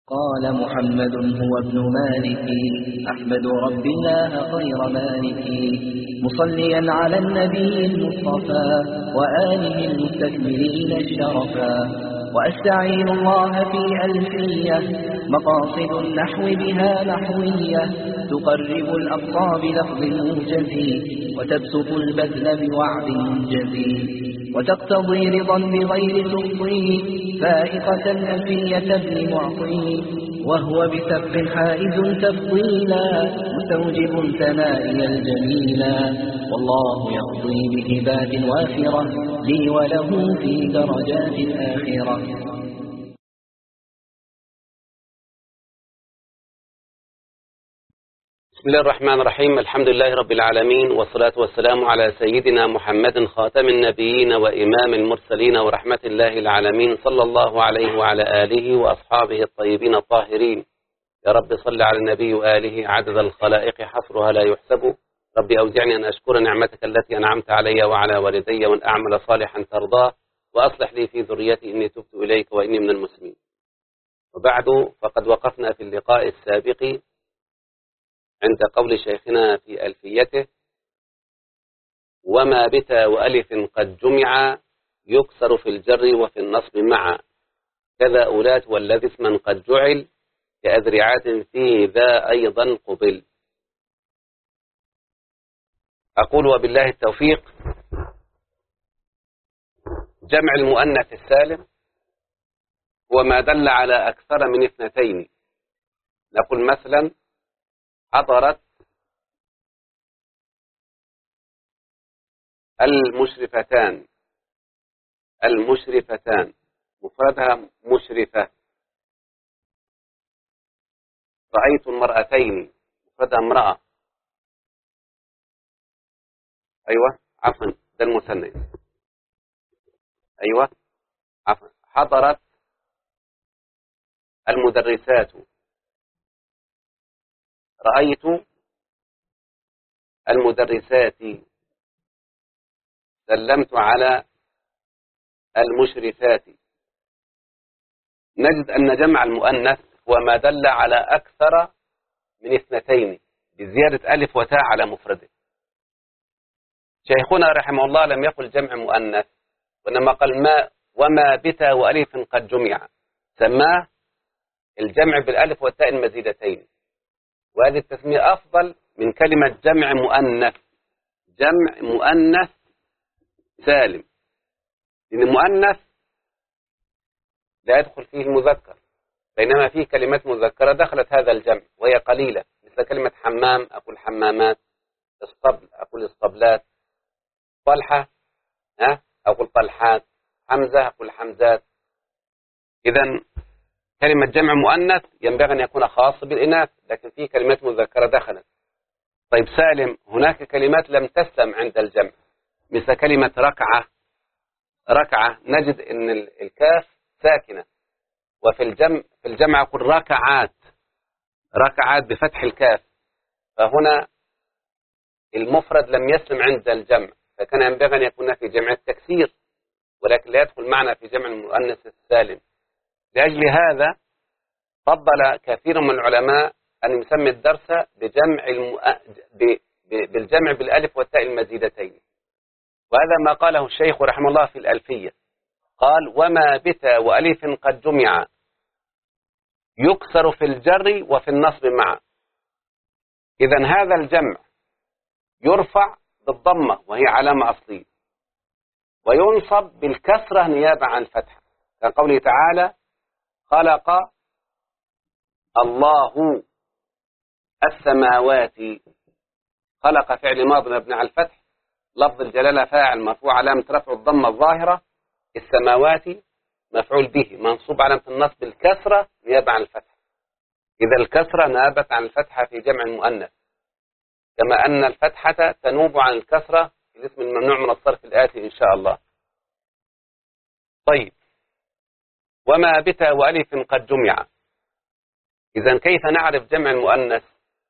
قال محمد هو ابن مالك أحمد رب الله خير مالك مصليا على النبي المصطفى وآله المستكملين الشرفا وأستعين الله في ألفية مقاصد النحو بها نحوية تقرب الأبصار بلفظ موجز وتبسط البذل بوعد منجز وتقتضي رضا بغير تفضي فائقة ألفية ابن معطي وهو بسبق حائز تفضيلا مستوجب ثنائي الجميلا والله يقضي بهبات وافرة لي وله في درجات الآخرة. بسم الله الرحمن الرحيم. الحمد لله رب العالمين، والصلاة والسلام على سيدنا محمد خاتم النبيين وإمام المرسلين ورحمة الله العالمين، صلى الله عليه وعلى آله وأصحابه الطيبين الطاهرين. يا رب صل على النبي وآله عدد الخلائق حصرها لا يحسب. ربي أوزعني أن أشكر نعمتك التي أنعمت علي وعلى والدي وأن أعمل صالحا ترضاه وأصلح لي في ذريتي إني تبت إليك وإني من المسلمين. وبعد، فقد وقفنا في اللقاء السابق عند قول شيخنا في ألفيته: وما بتا وألف قد جمع يكسر في الجر وفي النصب معا كذا أولات والذي اسما قد جعل كأذرعات في ذا أيضا قبل. أقول وبالله التوفيق. جمع المؤنث السالم هو ما دل على أكثر من اثنتين. نقول مثلا: حضرت المشرفتان مفردها مشرفة. رأيت المرأتين مفردها امرأة. أيوة عفوا، ده المثنى. أيوة عفوا. حضرت المدرسات. رأيت المدرسات. سلمت على المشرفات. نجد أن جمع المؤنث هو ما دل على أكثر من اثنتين بزيادة ألف وتاء على مفرده. شيخنا رحمه الله لم يقل جمع مؤنث، وإنما قال وما بتا وألف قد جمع، سماه الجمع بالألف والتاء المزيدتين، وهذه التسمية أفضل من كلمة جمع مؤنث. جمع مؤنث سالم، لأن المؤنث لا يدخل فيه المذكر، بينما فيه كلمات مذكرة دخلت هذا الجمع وهي قليلة، مثل كلمة حمام أقول حمامات، اسطبل أقول اسطبلات، طلحة أقول طلحات، حمزة أقول حمزات. إذن كلمة جمع مؤنث ينبغي أن يكون خاص بالإناث، لكن فيه كلمات مذكرة دخلت. طيب سالم، هناك كلمات لم تسلم عند الجمع، مثل كلمة ركعة نجد أن الكاف ساكنة، وفي الجمع يقول ركعات بفتح الكاف، فهنا المفرد لم يسلم عند الجمع، فكان ينبغي أن يكون في جمع التكسير، ولكن لا يدخل معنا في جمع المؤنث السالم. لأجل هذا فضل كثير من العلماء أن يسمي الدرس بالجمع بالألف والتاء المزيدتين، وهذا ما قاله الشيخ رحمه الله في الألفية. قال: وما بتا وألف قد جمع يكسر في الجر وفي النصب معا. إذن هذا الجمع يرفع بالضمة وهي علامة أصلية، وينصب بالكسرة نيابة عن الفتحة، كقوله تعالى: خلق الله السماوات. خلق فعل ماضي مبني على الفتح، لفظ الجلالة فاعل مرفوع علامة رفع الضمة الظاهرة، السماوات مفعول به منصوب علامة النصب بالكسرة نيابة عن الفتحة. إذا الكسرة نابت عن الفتحة في جمع المؤنث، كما أن الفتحة تنوب عن الكسرة في الاسم الممنوع من الصرف الآتي إن شاء الله. طيب، وما بتا وألف قد جمع. إذن كيف نعرف جمع المؤنث؟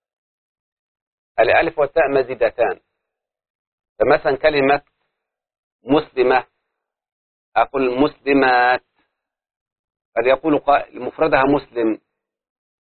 الألف والتاء مزيدتان، فمثلا كلمة مسلمة أقول مسلمات، قد يقول مفردها مسلم،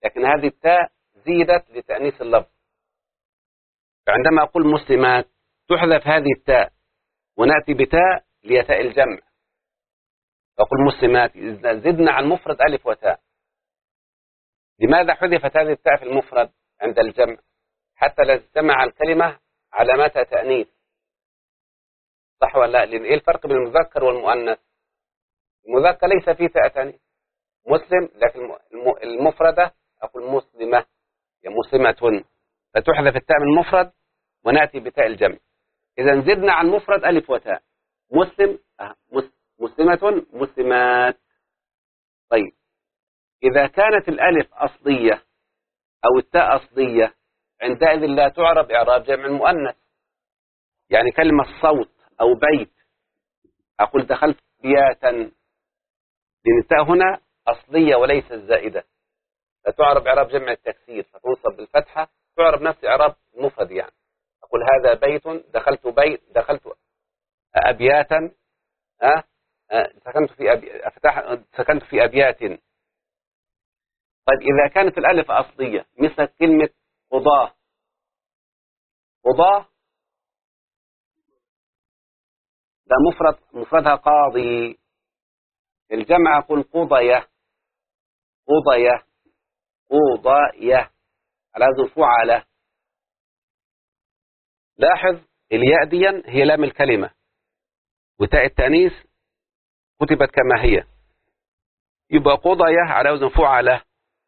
لكن هذه التاء زيدت لتأنيث اللفظ. فعندما أقول مسلمات تحذف هذه التاء ونأتي بتاء ليتاء الجمع. أقول مسلمات زدنا عن مفرد ألف وتاء. لماذا حذفت هذه التاء في المفرد عند الجمع؟ حتى لا تجتمع الكلمة علامتها تأنيث. صح ولا لا؟ لأن إيه الفرق بين المذكر والمؤنث؟ المذكر ليس فيه تاء تأنيث، مسلم، لكن المفردة أقول مسلمة يا مسلمة، فتحذف التاء من المفرد ونأتي بتاء الجمع. إذا زدنا عن مفرد ألف وتاء. مسلم مسلمة مسلمات. طيب إذا كانت الألف أصلية أو التاء أصلية عندئذ لا تعرب إعراب جمع المؤنث. يعني كلمة صوت أو بيت أقول دخلت بياتا، لأن التاء هنا أصلية وليست زائدة، فتعرب إعراب جمع التكسير فتنصب بالفتحة، تعرب نفس إعراب المفرد. يعني أقول هذا بيت، دخلت بيت، دخلت أبياتا، سكنت في أبيات. طيب إذا كانت الألف أصلية مثل كلمة قضاة، قضاة ده مفردها قاضي. الجمع أقول قضية، قضية، قضية على وزن فعلة. لاحظ الياء دي هي لام الكلمة، وتاء التأنيث كتبت كما هي، يبقى قضية على وزن فعلة.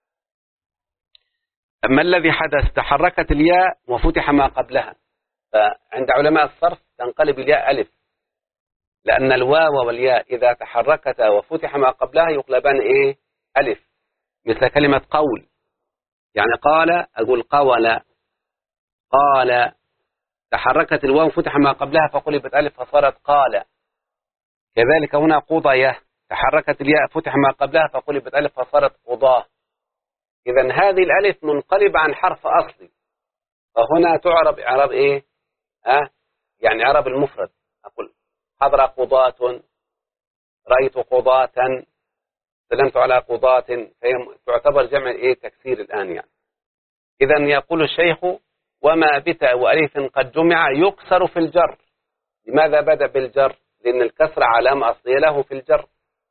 أما الذي حدث تحركت الياء وفتح ما قبلها، فعند علماء الصرف تنقلب الياء ألف، لأن الواو والياء إذا تحركتا وفتح ما قبلها يقلبان إيه؟ ألف. مثل كلمة قول، يعني قال أقول قول، قال تحركت الواو وفتح ما قبلها فقلبت ألف فصارت قال. كذلك هنا قضية تحركت الياء فتح ما قبلها فقلبت ألف فصارت قضاه. إذا هذه الألف منقلبة عن حرف أصلي، فهنا تعرب إعراب إيه؟ يعني إعراب المفرد. أقول حضر قضاة، رأيت قضاة، سلمت على قضاة، فهي تعتبر جمع إيه؟ تكسير الآن يعني. إذا يقول الشيخ وما بتاء وألف قد جمع يكسر في الجر. لماذا بدأ بالجر؟ لأن الكسر علامة أصلية له في الجر،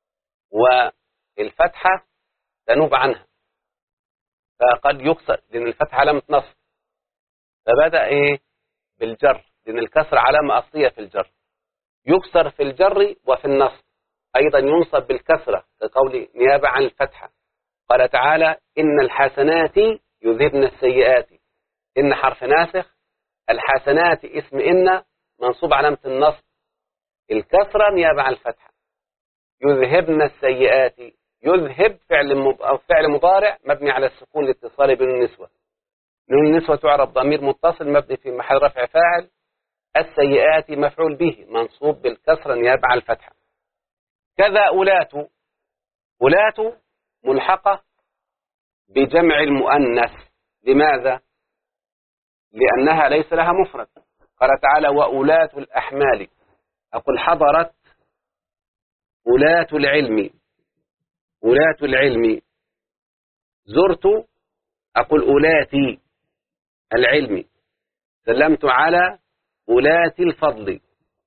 والفتحة تنوب عنها، فقد يكسر لأن الفتحة علامة نصب، فبدأ إيه؟ بالجر، لأن الكسر علامة أصلية في الجر. يكسر في الجر وفي النصب، أيضا ينصب بالكسرة كقول نيابة عن الفتحة. قال تعالى إن الحسنات يذهبن السيئات، إن حرف ناسخ، الحسنات اسم إن منصوب علامة النصب، الكسرة نيابة عن الفتحة. يذهبن السيئات، يذهب فعل مضارع مبني على السكون لاتصال بين النسوة. نون النسوة تعرب ضمير متصل مبني في محل رفع فاعل. السيئات مفعول به منصوب بالكسرة نيابة عن الفتحة. كذا أولات، أولات ملحقة بجمع المؤنث. لماذا؟ لأنها ليس لها مفرد. قال تعالى وأولات الأحمال، أقول حضرت أولات العلم، أولات العلم. زرت أقول أولاتي العلم. سلمت على أولات الفضل.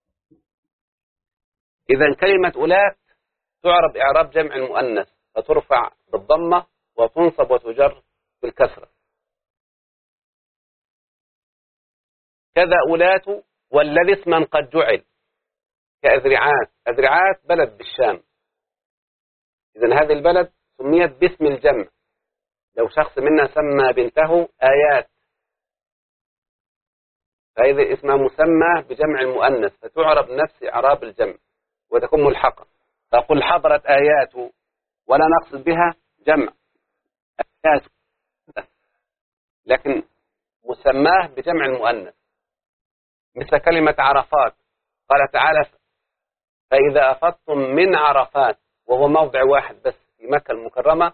إذا كلمة أولات تعرب إعراب جمع المؤنث، فترفع بالضمة وتنصب وتجر بالكسرة. كذا أولات والذي اسما قد جعل كأذرعات. أذرعات بلد بالشام، إذن هذه البلد سميت باسم الجمع. لو شخص منا سمى بنته آيات فإذا اسمها مسمى بجمع المؤنث، فتعرب نفس إعراب الجمع وتكون ملحقة. فأقول حضرت آيات ولا نقصد بها جمع آيات، لكن مسماه بجمع المؤنث. مثل كلمة عرفات، قال تعالى فإذا أفضتم من عرفات، وهو موضع واحد بس في مكة المكرمة،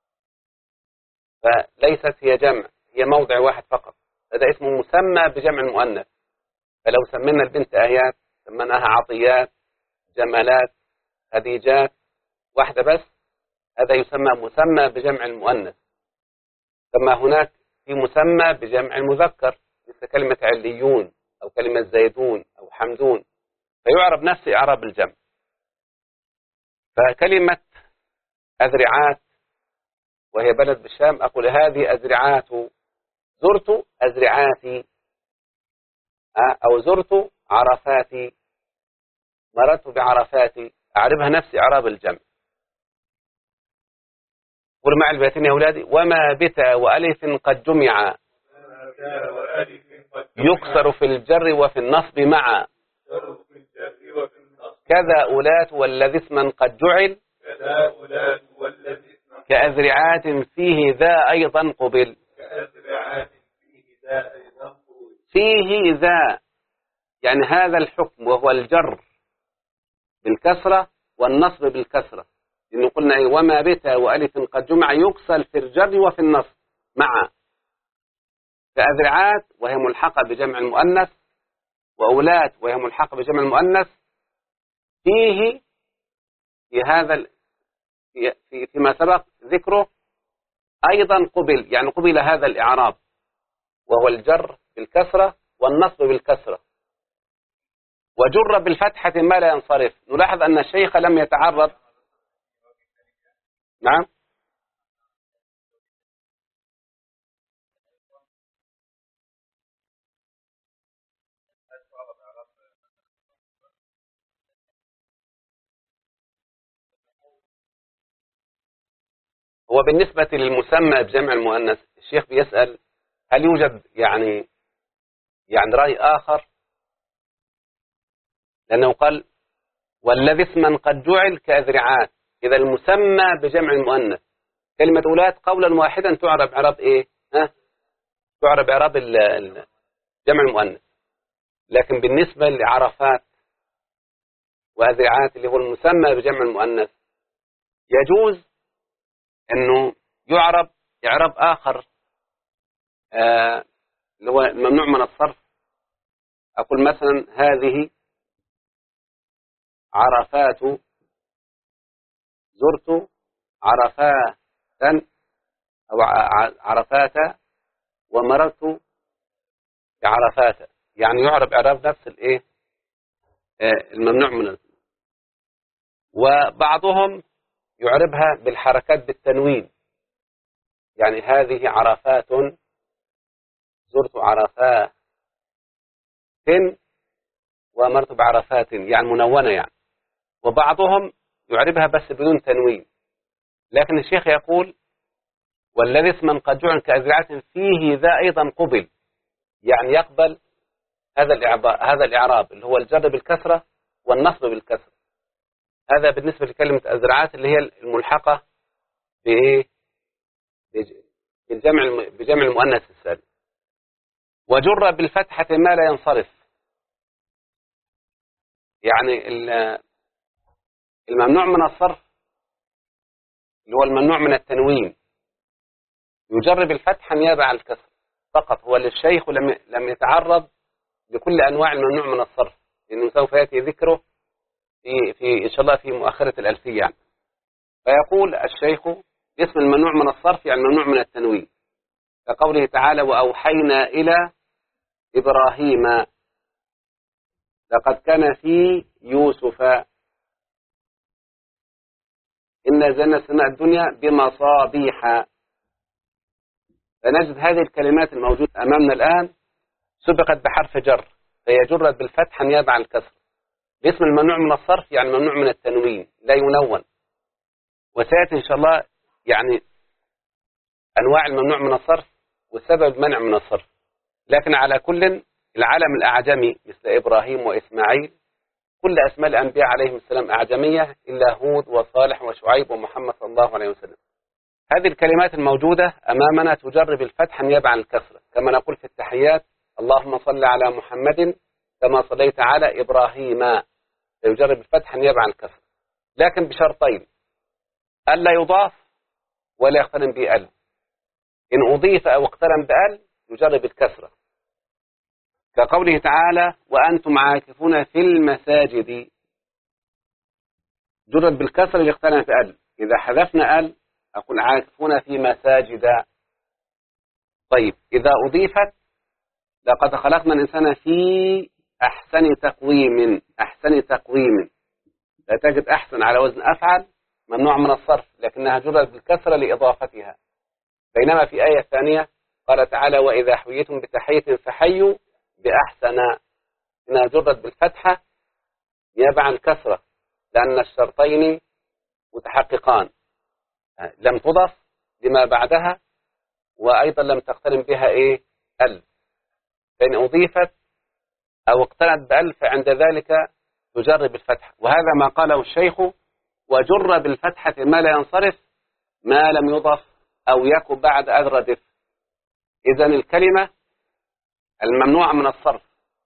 فليست هي جمع، هي موضع واحد فقط، هذا اسمه مسمى بجمع المؤنث. فلو سمينا البنت آيات سميناها عطيات، جمالات، خديجات، واحدة بس، هذا يسمى مسمى بجمع المؤنث. كما هناك في مسمى بجمع المذكر مثل كلمة عليون أو كلمة زيدون أو حمدون، فيعرب نفس إعراب الجمع. فكلمة أذرعات وهي بلد بالشام، أقول هذه أذرعات، زرت أذرعاتي، أو زرت عرفاتي، مررت بعرفاتي، أعربها نفس إعراب الجمع. قل مع البيتين يا أولادي: وما بتا وألف قد جمع يكسر في الجر وفي النصب معا، كذا أولات والذي اسما قد جعل كأذرعات فيه ذا أيضا قبل. فيه ذا يعني هذا الحكم وهو الجر بالكسرة والنصب بالكسرة، لأنه قلنا وما بتا وألف قد جمع يكسر في الجر وفي النصب معا، كأذرعات وهي ملحقة بجمع المؤنث، وأولاد وهي ملحقة بجمع المؤنث. فيه في هذا فيما سبق ذكره أيضا قبل، يعني قبل هذا الإعراب وهو الجر بالكسرة والنصب بالكسرة، وجر بالفتحة ما لا ينصرف. نلاحظ أن الشيخ لم يتعرض. نعم، هو بالنسبة للمسمى بجمع المؤنث الشيخ بيسأل هل يوجد يعني رأي آخر، لأنه قال والذي اسما قد جعل كأذرعات. إذا المسمى بجمع المؤنث كلمة أولاد قولا واحدا تعرب إعراب إيه؟ تعرب إعراب جمع المؤنث. لكن بالنسبة لعرفات وأذرعات اللي هو المسمى بجمع المؤنث يجوز أنه يعرب إعراب آخر، اللي هو ممنوع من الصرف. أقول مثلا هذه عرفات، زرت عرفاتا أو عرفات، ومررت بعرفات، يعني يعرب إعراب نفس الإيه الممنوع من. وبعضهم يعربها بالحركات بالتنوين، يعني هذه عرفات، زرت عرفات، ومرت بعرفات، يعني منونة يعني. وبعضهم يعربها بس بدون تنوين. لكن الشيخ يقول والذي اسما قد جعل كأذرعات فيه ذا أيضا قبل، يعني يقبل هذا الإعراب اللي هو الجر بالكسرة والنصب بالكسرة. هذا بالنسبة لكلمة أذرعات اللي هي الملحقة بإيه؟ بجمع المؤنث السالم. وجر بالفتحة ما لا ينصرف، يعني الممنوع من الصرف اللي هو الممنوع من التنوين يجر بالفتحة نيابة عن الكسر فقط. هو للشيخ لم يتعرض لكل أنواع الممنوع من الصرف، لأنه سوف يأتي ذكره في إن شاء الله في مؤخرة الألفية يعني. فيقول الشيخ اسم الممنوع من الصرف يعني الممنوع من التنوين، كقوله تعالى وأوحينا إلى إبراهيم لقد كان في يوسف إن زينا السماء الدنيا بمصابيح. فنجد هذه الكلمات الموجودة أمامنا الآن سبقت بحرف جر، فهي جرت بالفتح نيابة عن الكسر. باسم الممنوع من الصرف يعني ممنوع من التنوين، لا ينون. وسيأتي إن شاء الله يعني أنواع الممنوع من الصرف والسبب المنع من الصرف. لكن على كل العالم الأعجمي مثل إبراهيم وإسماعيل كل أسماء الأنبياء عليهم السلام أعجمية إلا هود وصالح وشعيب ومحمد صلى الله عليه وسلم. هذه الكلمات الموجودة أمامنا تجر بالفتح نيابة عن الكسرة، كما نقول في التحيات اللهم صل على محمد كما صليت على إبراهيم، يجر بالفتح نيابة عن الكسرة، لكن بشرطين: ألا يضاف ولا يقترن بأل. إن أضيف أو اقترن بأل يجر بالكسرة، كقوله تعالى وأنتم عاكفون في المساجد، جرت بالكسر اللي اقترن بأل. إذا حذفنا أل أقول عاكفون في مساجد، طيب إذا أضيفت لقد خلقنا الإنسان في أحسن تقويم، أحسن تقويم، لا تجد أحسن على وزن أفعل ممنوع من الصرف، لكنها جرت بالكسرة لإضافتها. بينما في آية ثانية قال تعالى وإذا حييتم بتحية فحيوا بأحسن، إنها جرت بالفتحة نيابة عن الكسرة، لأن الشرطين متحققان، لم تضف لما بعدها وأيضا لم تقترن بها ال، فإن أضيفت أو اقترنت بأل فعند ذلك تجر بالفتحة. وهذا ما قاله الشيخ وجر بالفتحة ما لا ينصرف ما لم يضف أو يكن بعد أذ ردف. إذن الكلمة الممنوعة من الصرف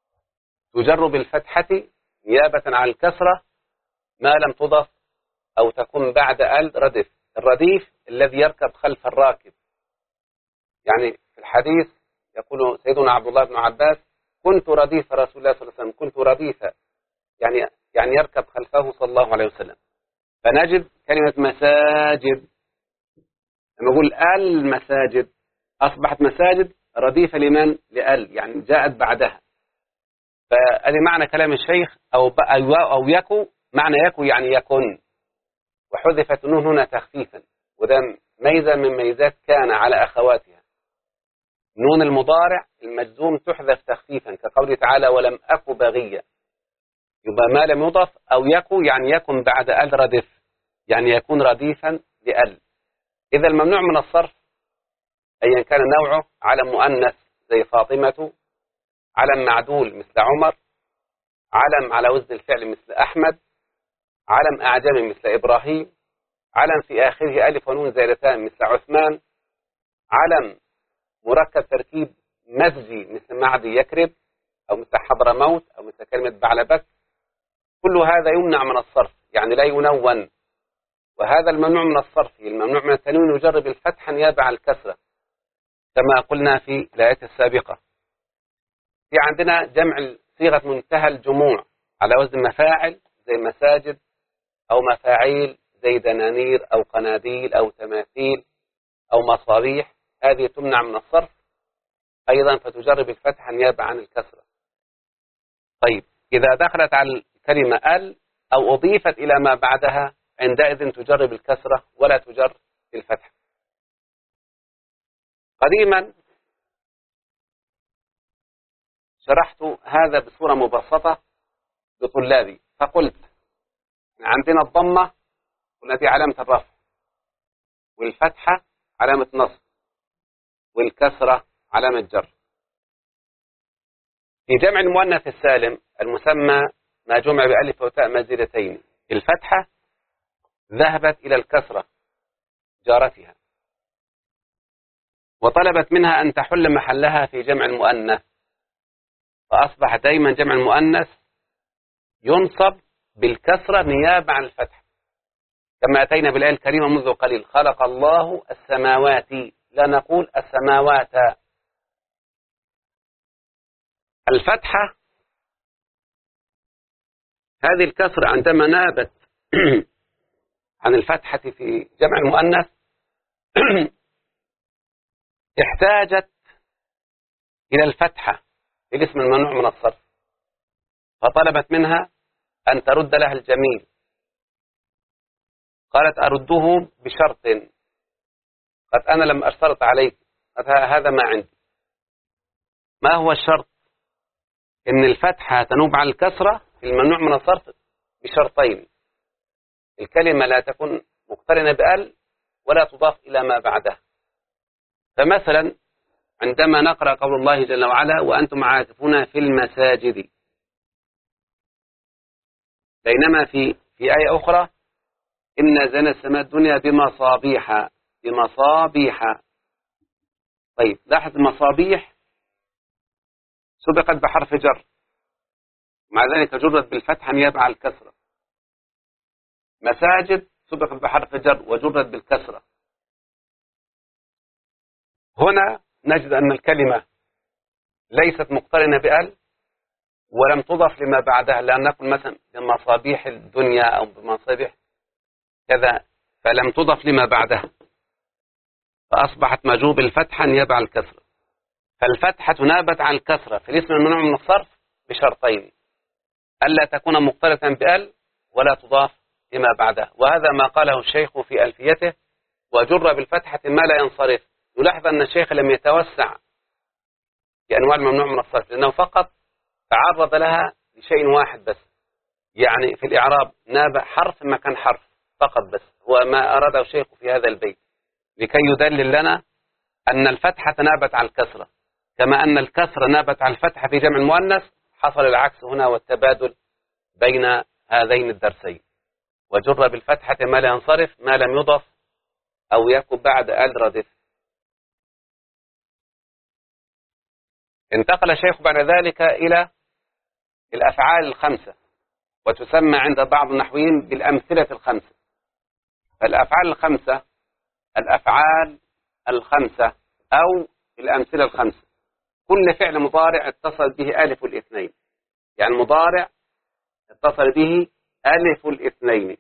تجر بالفتحة نيابة عن الكسرة ما لم تضف أو تكون بعد أل ردف. الرديف الذي يركب خلف الراكب، يعني في الحديث يقول سيدنا عبد الله بن عباس كنت رديف رسول الله صلى الله عليه وسلم، كنت رديفا، يعني يركب خلفه صلى الله عليه وسلم. فنجد كلمة مساجد لما نقول المساجد أصبحت مساجد رديفة لمن؟ لأل، يعني جاءت بعدها. فهذا معنى كلام الشيخ أو يكو، معنى يكو يعني يكن، وحذفت النون هنا تخفيفا، وده ميزة من ميزات كان على أخواتها. نون المضارع المجزوم تحذف تخفيفا كقوله تعالى ولم أكو بغيا، يبقى ما لم يضف أو يكو يعني يكن بعد أل ردف، يعني يكون رديفا لأل. إذا الممنوع من الصرف أيا كان نوعه، علم مؤنث زي فاطمة، علم معدول مثل عمر، علم على وزن الفعل مثل أحمد، علم أعجمي مثل إبراهيم، علم في آخره ألف ونون زائدتان مثل عثمان، علم مركب تركيب مزجي مثل معدي يكرب، أو مثل حضرموت، أو مثل كلمة بعلبك، كل هذا يمنع من الصرف، يعني لا ينون. وهذا الممنوع من الصرف، الممنوع من التنوين يجرب الفتح نيابة عن الكسرة كما قلنا في الآيات السابقة. في عندنا جمع صيغة منتهى الجموع على وزن مفاعل زي مساجد، أو مفاعيل زي دنانير أو قناديل أو تماثيل أو مصابيح، هذه تمنع من الصرف أيضا فتجرب الفتح نيابة عن الكسرة. طيب إذا دخلت على الكلمة ال أو أضيفت إلى ما بعدها عندئذ تجرب الكسرة ولا تجر الفتح. قديما شرحت هذا بصورة مبسطة لطلابي فقلت عندنا الضمة والتي علامة الرفع، والفتحة علامة نصب، والكسرة علامة جر. في جمع المؤنث السالم المسمى ما جمع بألف وتاء مزيدتين، الفتحة ذهبت إلى الكسرة جارتها وطلبت منها أن تحل محلها في جمع المؤنث، فأصبح دائما جمع المؤنث ينصب بالكسرة نيابة عن الفتح، كما أتينا بالآية الكريمة منذ قليل خلق الله السماوات، لا نقول السماوات. الفتحة هذه الكسرة عندما نابت عن الفتحة في جمع المؤنث احتاجت إلى الفتحة في الاسم الممنوع من الصرف، فطلبت منها أن ترد لها الجميل. قالت أرده بشرط، قد أنا لم أشترط عليك، هذا ما عندي. ما هو الشرط؟ إن الفتحة تنوب عن الكسرة في الممنوع من الصرف بشرطين: الكلمة لا تكون مقترنة بأل ولا تضاف إلى ما بعدها. فمثلا عندما نقرأ قول الله جل وعلا وأنتم عاكفون في المساجد، بينما في آية أخرى إن زينا السماء الدنيا بمصابيح. طيب لاحظ مصابيح سبقت بحرف جر، مع ذلك جرت بالفتحة نيابة عن الكسرة. مساجد سبقت بحرف جر وجرت بالكسرة. هنا نجد أن الكلمة ليست مقترنة بأل ولم تضف لما بعدها، لأن نقول مثلا بمصابيح الدنيا أو بمصابيح كذا، فلم تضف لما بعدها، فأصبحت مجوب الفتحة نيابة عن الكسرة. فالفتحة نابت عن الكسرة في الاسم الممنوع من الصرف بشرطين: ألا تكون مقترنة بأل، ولا تضاف لما بعدها. وهذا ما قاله الشيخ في ألفيته: وجر بالفتحة ما لا ينصرف. يلاحظ أن الشيخ لم يتوسع في أنواع الممنوع من الصرف، لأنه فقط تعرض لها لشيء واحد بس، يعني في الإعراب ناب حرف مكان حرف فقط بس، هو ما أراده الشيخ في هذا البيت، لكي يدلل لنا أن الفتحة نابت على الكسرة، كما أن الكسرة نابت على الفتحة في جمع المؤنث. حصل العكس هنا والتبادل بين هذين الدرسين. وجر بالفتحة ما لا ينصرف ما لم يضف أو يكن بعد أل ردف. انتقل الشيخ بعد ذلك إلى الأفعال الخمسة، وتسمى عند بعض النحويين بالأمثلة الخمسة. فالأفعال الخمسة الأفعال الخمسة أو الأمثلة الخمسة: كل فعل مضارع اتصل به ألف الاثنين، يعني مضارع اتصل به ألف الاثنين،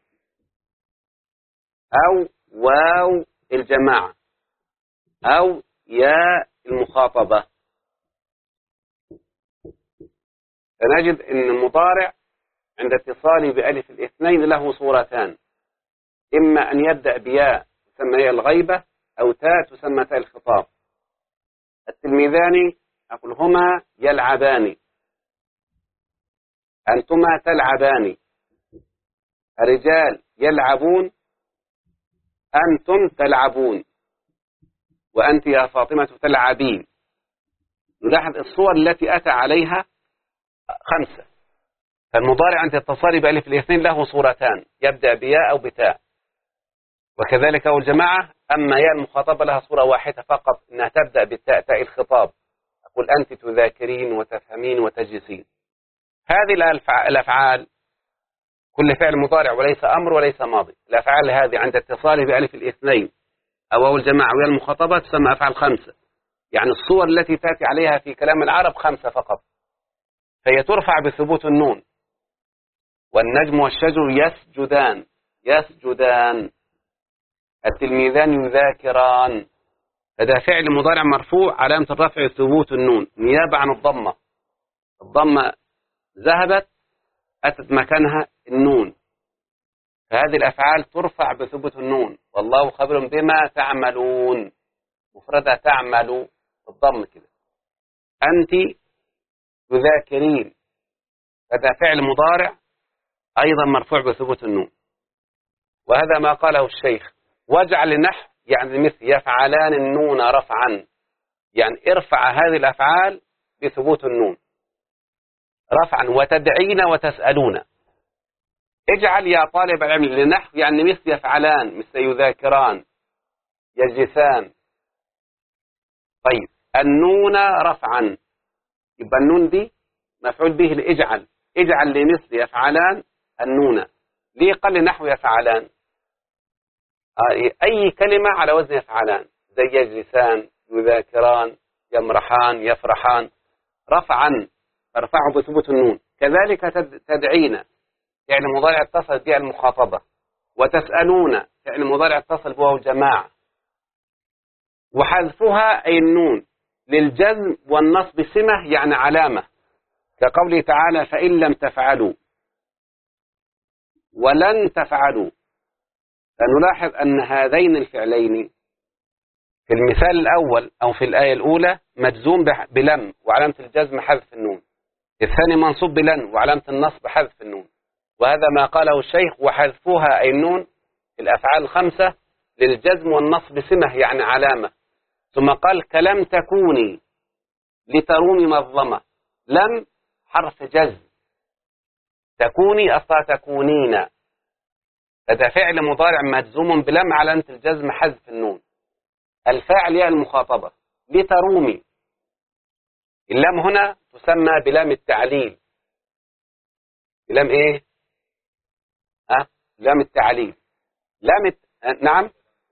أو واو الجماعة، أو ياء المخاطبة. فنجد أن المضارع عند اتصاله بألف الاثنين له صورتان: إما أن يبدأ بياء تسمى ياء الغيبة، أو تاء تسمى تاء الخطاب. التلميذان أقول هما يلعبان، أنتما تلعبان. الرجال يلعبون، أنتم تلعبون، وأنت يا فاطمة تلعبين. نلاحظ الصور التي أتى عليها خمسة. فالمضارع عند اتصاله بألف الاثنين له صورتان: يبدأ بياء أو بتاء. وكذلك أو الجماعة. أما ياء المخاطبة لها صورة واحدة فقط، أنها تبدأ بالتاء، تاء الخطاب. أقول أنت تذاكرين وتفهمين وتجلسين. هذه الأفعال كل فعل مضارع وليس أمر وليس ماضي. الأفعال هذه عند اتصاله بألف الاثنين أو الجماعة وياء المخاطبة تسمى أفعال خمسة، يعني الصور التي تأتي عليها في كلام العرب خمسة فقط. فهي ترفع بثبوت النون. والنجم والشجر يسجدان، يسجدان. التلميذان يذاكران. هذا فعل مضارع مرفوع علامة الرفع ثبوت النون نيابة عن الضمة. الضمة ذهبت، أتت مكانها النون. فهذه الأفعال ترفع بثبوت النون. والله خبر بما تعملون، مفردها تعمل الضم كده. أنت تذاكرين، هذا فعل مضارع أيضا مرفوع بثبوت النون. وهذا ما قاله الشيخ: واجعل النحو يعني مثل يفعلان النون رفعا، يعني ارفع هذه الأفعال بثبوت النون رفعا. وتدعين وتسألون. اجعل يا طالب العلم للنحو يعني مثل يفعلان، مثل يذاكران، يجلسان. طيب النون رفعا، يبقى النون دي مفعول به لإجعل. اجعل لمثل يفعلان النون. ليه قال لنحو يفعلان؟ أي كلمة على وزن يفعلان، زي يجلسان، يذاكران، يمرحان، يفرحان. رفعا ترفعه بثبوت النون. كذلك تدعين فعل مضارع اتصل بها المخاطبة. وتسألون فعل مضارع اتصل بها الجماعة. وحذفها أي النون للجزم والنصب سمة يعني علامة، كقوله تعالى: فإن لم تفعلوا ولن تفعلوا. فنلاحظ أن هذين الفعلين في المثال الأول أو في الآية الأولى مجزوم بلم وعلامة الجزم حذف النون، الثاني منصوب بلن وعلامة النصب حذف النون. وهذا ما قاله الشيخ: وحذفها أي النون في الأفعال الخمسة للجزم والنصب سمة يعني علامة. ثم قال: كلم تكوني لترومي مظلمة. لم حرف جزم، تكوني أصلا تكونين. هذا فعل مضارع مجزوم بلم علامة الجزم حذف النون. الفاعل ياء المخاطبة. لترومي، اللام هنا تسمى بلام التعليل. بلام ايه؟ لام التعليل. نعم.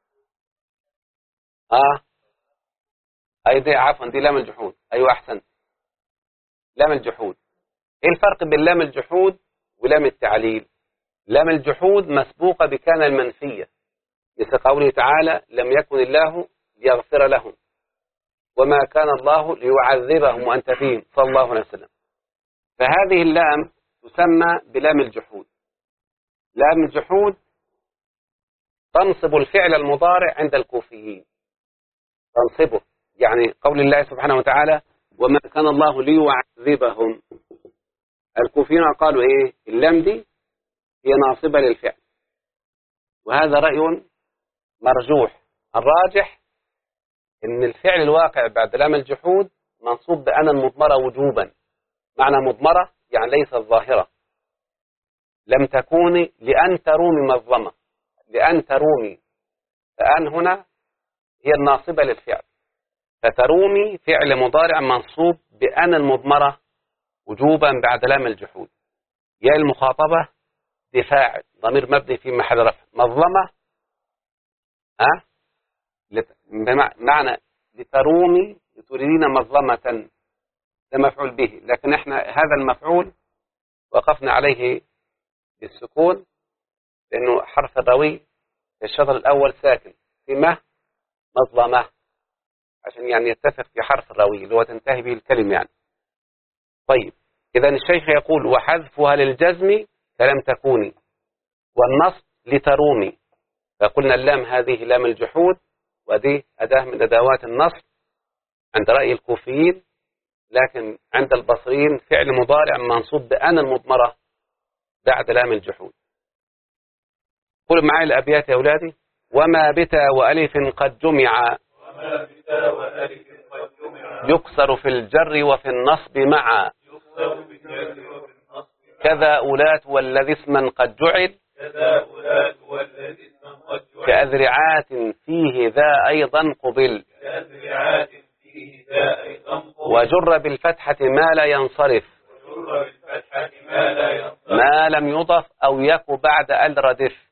دي عفوا دي لام الجحود. ايوه احسنت، لام الجحود. ايه الفرق بين لام الجحود ولام التعليل؟ لام الجحود مسبوقة بكان المنفية، مثل قوله تعالى: لم يكن الله ليغفر لهم. وما كان الله ليعذبهم وأنت فيهم صلى الله عليه وسلم. فهذه اللام تسمى بلام الجحود. لام الجحود تنصب الفعل المضارع عند الكوفيين، تنصبه، يعني قول الله سبحانه وتعالى وما كان الله ليعذبهم، الكوفيين قالوا إيه؟ اللام دي هي ناصبة للفعل، وهذا رأي مرجوح. الراجح إن الفعل الواقع بعد لام الجحود منصوب بأن المضمرة وجوبا. معنى مضمرة يعني ليست ظاهرة. لم تكوني لأن ترومي مظلمة، لأن ترومي، فأن هنا هي الناصبة للفعل، فترومي فعل مضارع منصوب بأن المضمرة وجوبا بعد لام الجحود. يا المخاطبة دفاع ضمير مبني في محل رفع، مظلمة بمعنى لترومي تريدين مظلمة، ده مفعول به، لكن احنا هذا المفعول وقفنا عليه بالسكون لأنه حرف الروي في الشطر الأول ساكن في مظلمة، عشان يعني يتفق في حرف الروي اللي هو تنتهي به الكلمة يعني. طيب إذا الشيخ يقول وحذفها للجزم كلم تكوني، والنصب لترومي. فقلنا اللام هذه لام الجحود، ودي أداة من أدوات النصب عند رأي الكوفيين، لكن عند البصريين فعل مضارع منصوب بأن المضمرة بعد لام الجحود. قل معي الأبيات يا أولادي. وما بتا وألف قد جمع يكسر في الجر وفي النصب معا، كذا أولات والذي اسما قد جعل كأذرعات فيه ذا أيضا قبل، وجر بالفتحة ما لا ينصرف ما لم يضف أو يك بعد الردف،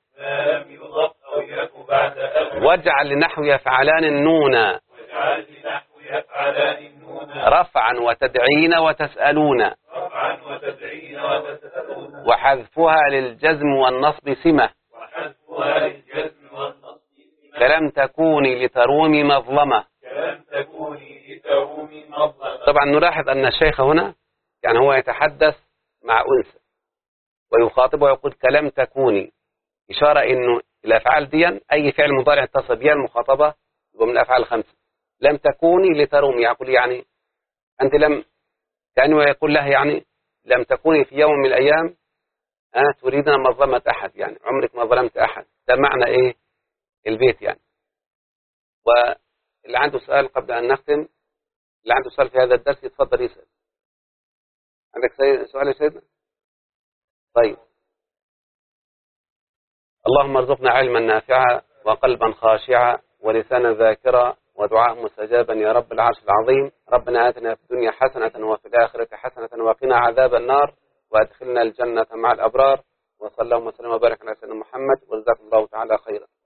واجعل لنحو يفعلان النون رفعا وتدعين وتسألون، وحذفها للجزم والنصب سمة كلم تكوني لترومي مظلمة. طبعا نلاحظ أن الشيخ هنا يعني هو يتحدث مع أنثى ويخاطبه ويقول كلم تكوني، إشارة إنه الأفعال دي أي فعل مضارع اتصل بها المخاطبة ومن الأفعال الخمسة. لم تكوني لترومي، يقول يعني أنت لم، كأنه يقول له يعني لم تكوني في يوم من الأيام تريدنا مظلمة أحد، يعني عمرك ما ظلمت أحد. ده معنى إيه البيت يعني. واللي عنده سؤال قبل أن نختم، اللي عنده سؤال في هذا الدرس يتفضل يسأل. عندك سؤال يا سيدنا؟ طيب. اللهم ارزقنا علما نافعا وقلبا خاشعا ولسانا ذاكرا ودعاء مستجابا يا رب العرش العظيم. ربنا آتنا في الدنيا حسنة وفي الآخرة حسنة وقنا عذاب النار وادخلنا الجنة مع الأبرار. وصلى الله وسلم وبارك على سيدنا محمد، وجزاكم الله تعالى خيرا.